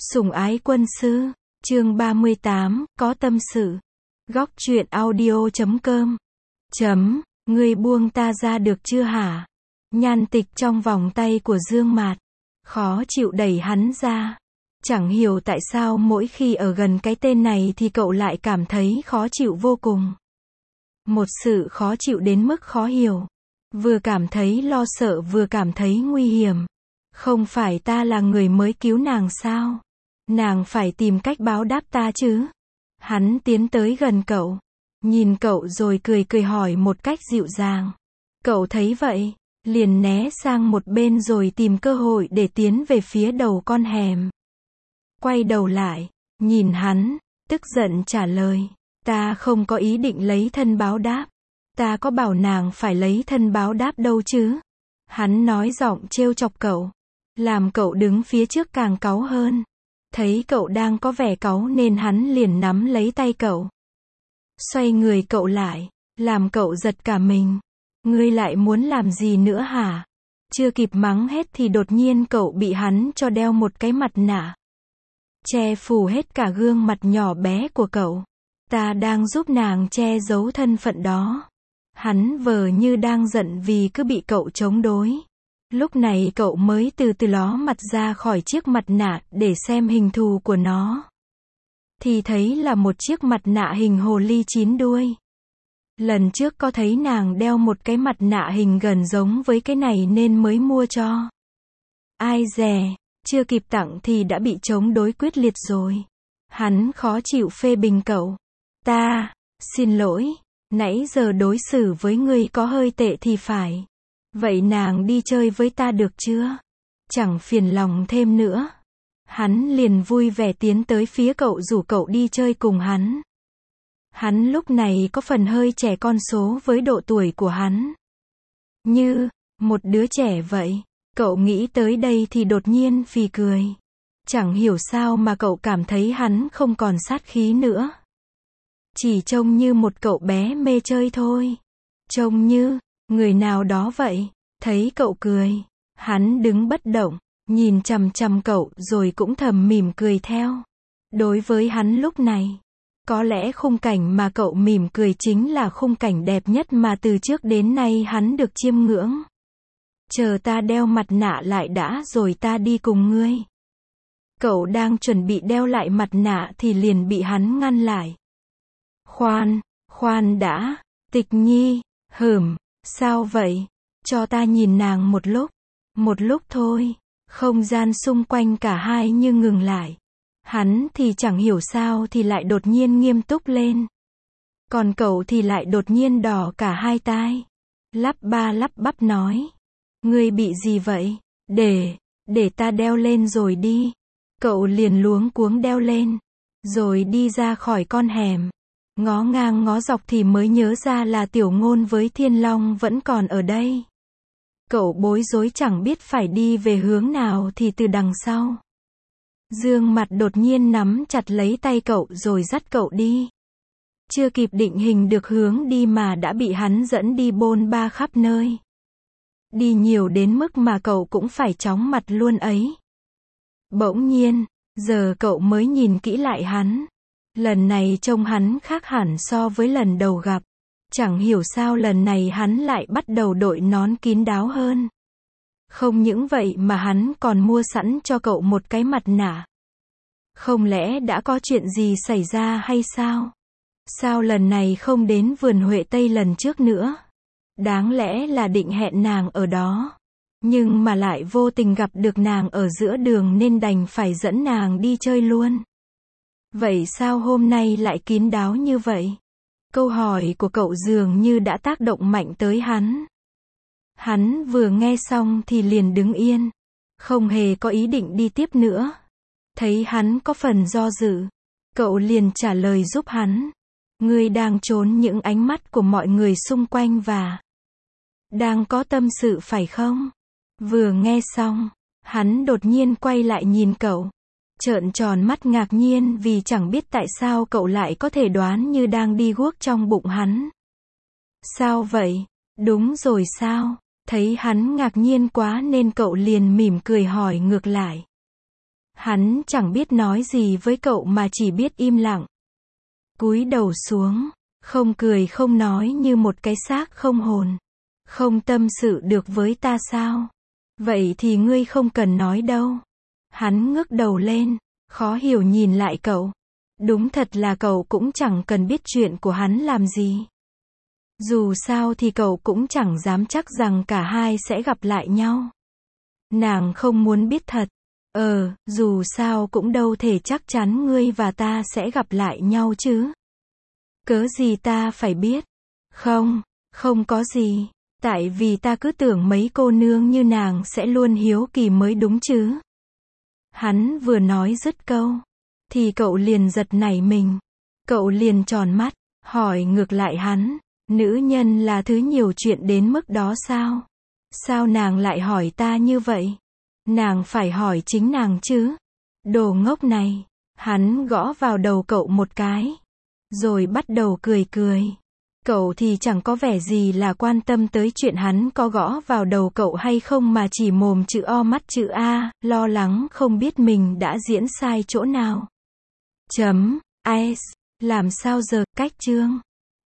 Sủng ái quân sư, chương 38, có tâm sự. Góc truyện audio.com. Ngươi buông ta ra được chưa hả? Nhan Tịch trong vòng tay của Dương Mạt, khó chịu đẩy hắn ra. Chẳng hiểu tại sao mỗi khi ở gần cái tên này thì cậu lại cảm thấy khó chịu vô cùng. Một sự khó chịu đến mức khó hiểu. Vừa cảm thấy lo sợ vừa cảm thấy nguy hiểm. Không phải ta là người mới cứu nàng sao? Nàng phải tìm cách báo đáp ta chứ. Hắn tiến tới gần cậu, nhìn cậu rồi cười cười hỏi một cách dịu dàng. Cậu thấy vậy, liền né sang một bên rồi tìm cơ hội để tiến về phía đầu con hẻm. Quay đầu lại, nhìn hắn, tức giận trả lời. Ta không có ý định lấy thân báo đáp. Ta có bảo nàng phải lấy thân báo đáp đâu chứ. Hắn nói giọng trêu chọc cậu, làm cậu đứng phía trước càng cáu hơn. Thấy cậu đang có vẻ cáu nên hắn liền nắm lấy tay cậu. Xoay người cậu lại, làm cậu giật cả mình. Ngươi lại muốn làm gì nữa hả? Chưa kịp mắng hết thì đột nhiên cậu bị hắn cho đeo một cái mặt nạ. Che phủ hết cả gương mặt nhỏ bé của cậu. Ta đang giúp nàng che giấu thân phận đó. Hắn vờ như đang giận vì cứ bị cậu chống đối. Lúc này cậu mới từ từ ló mặt ra khỏi chiếc mặt nạ để xem hình thù của nó. Thì thấy là một chiếc mặt nạ hình hồ ly 9 đuôi. Lần trước có thấy nàng đeo một cái mặt nạ hình gần giống với cái này nên mới mua cho. Ai dè, chưa kịp tặng thì đã bị chống đối quyết liệt rồi. Hắn khó chịu phê bình cậu. Ta, xin lỗi, nãy giờ đối xử với ngươi có hơi tệ thì phải. Vậy nàng đi chơi với ta được chưa? Chẳng phiền lòng thêm nữa. Hắn liền vui vẻ tiến tới phía cậu rủ cậu đi chơi cùng hắn. Hắn lúc này có phần hơi trẻ con số với độ tuổi của hắn. Như một đứa trẻ vậy. Cậu nghĩ tới đây thì đột nhiên phì cười. Chẳng hiểu sao mà cậu cảm thấy hắn không còn sát khí nữa. Chỉ trông như một cậu bé mê chơi thôi. Trông như người nào đó vậy. Thấy cậu cười, hắn đứng bất động, nhìn chằm chằm cậu rồi cũng thầm mỉm cười theo. Đối với hắn lúc này, có lẽ khung cảnh mà cậu mỉm cười chính là khung cảnh đẹp nhất mà từ trước đến nay hắn được chiêm ngưỡng. Chờ ta đeo mặt nạ lại đã rồi ta đi cùng ngươi. Cậu đang chuẩn bị đeo lại mặt nạ thì liền bị hắn ngăn lại. Khoan đã, Tịch Nhi, sao vậy? Cho ta nhìn nàng một lúc thôi. Không gian xung quanh cả hai như ngừng lại. Hắn thì chẳng hiểu sao thì lại đột nhiên nghiêm túc lên. Còn cậu thì lại đột nhiên đỏ cả hai tai. Lắp ba lắp bắp nói. Ngươi bị gì vậy? Để ta đeo lên rồi đi. Cậu liền luống cuống đeo lên. Rồi đi ra khỏi con hẻm. Ngó ngang ngó dọc thì mới nhớ ra là Tiểu Ngôn với Thiên Long vẫn còn ở đây. Cậu bối rối chẳng biết phải đi về hướng nào thì từ đằng sau. Dương Mạt đột nhiên nắm chặt lấy tay cậu rồi dắt cậu đi. Chưa kịp định hình được hướng đi mà đã bị hắn dẫn đi bôn ba khắp nơi. Đi nhiều đến mức mà cậu cũng phải chóng mặt luôn ấy. Bỗng nhiên, giờ cậu mới nhìn kỹ lại hắn. Lần này trông hắn khác hẳn so với lần đầu gặp. Chẳng hiểu sao lần này hắn lại bắt đầu đội nón kín đáo hơn. Không những vậy mà hắn còn mua sẵn cho cậu một cái mặt nạ. Không lẽ đã có chuyện gì xảy ra hay sao? Sao lần này không đến vườn Huệ Tây lần trước nữa? Đáng lẽ là định hẹn nàng ở đó. Nhưng mà lại vô tình gặp được nàng ở giữa đường nên đành phải dẫn nàng đi chơi luôn. Vậy sao hôm nay lại kín đáo như vậy? Câu hỏi của cậu dường như đã tác động mạnh tới hắn. Hắn vừa nghe xong thì liền đứng yên. Không hề có ý định đi tiếp nữa. Thấy hắn có phần do dự. Cậu liền trả lời giúp hắn. Ngươi đang trốn những ánh mắt của mọi người xung quanh và đang có tâm sự phải không? Vừa nghe xong, hắn đột nhiên quay lại nhìn cậu. Trợn tròn mắt ngạc nhiên vì chẳng biết tại sao cậu lại có thể đoán như đang đi guốc trong bụng hắn. Sao vậy? Đúng rồi sao? Thấy hắn ngạc nhiên quá nên cậu liền mỉm cười hỏi ngược lại. Hắn chẳng biết nói gì với cậu mà chỉ biết im lặng. Cúi đầu xuống, không cười không nói như một cái xác không hồn. Không tâm sự được với ta sao? Vậy thì ngươi không cần nói đâu. Hắn ngước đầu lên, khó hiểu nhìn lại cậu. Đúng thật là cậu cũng chẳng cần biết chuyện của hắn làm gì. Dù sao thì cậu cũng chẳng dám chắc rằng cả hai sẽ gặp lại nhau. Nàng không muốn biết thật. Dù sao cũng đâu thể chắc chắn ngươi và ta sẽ gặp lại nhau chứ. Cớ gì ta phải biết? Không có gì. Tại vì ta cứ tưởng mấy cô nương như nàng sẽ luôn hiếu kỳ mới đúng chứ. Hắn vừa nói dứt câu, thì cậu liền giật nảy mình. Cậu liền tròn mắt, hỏi ngược lại hắn, nữ nhân là thứ nhiều chuyện đến mức đó sao? Sao nàng lại hỏi ta như vậy? Nàng phải hỏi chính nàng chứ. Đồ ngốc này. Hắn gõ vào đầu cậu một cái. Rồi bắt đầu cười cười. Cậu thì chẳng có vẻ gì là quan tâm tới chuyện hắn có gõ vào đầu cậu hay không mà chỉ mồm chữ O mắt chữ A, lo lắng không biết mình đã diễn sai chỗ nào. S. Làm sao giờ, cách chương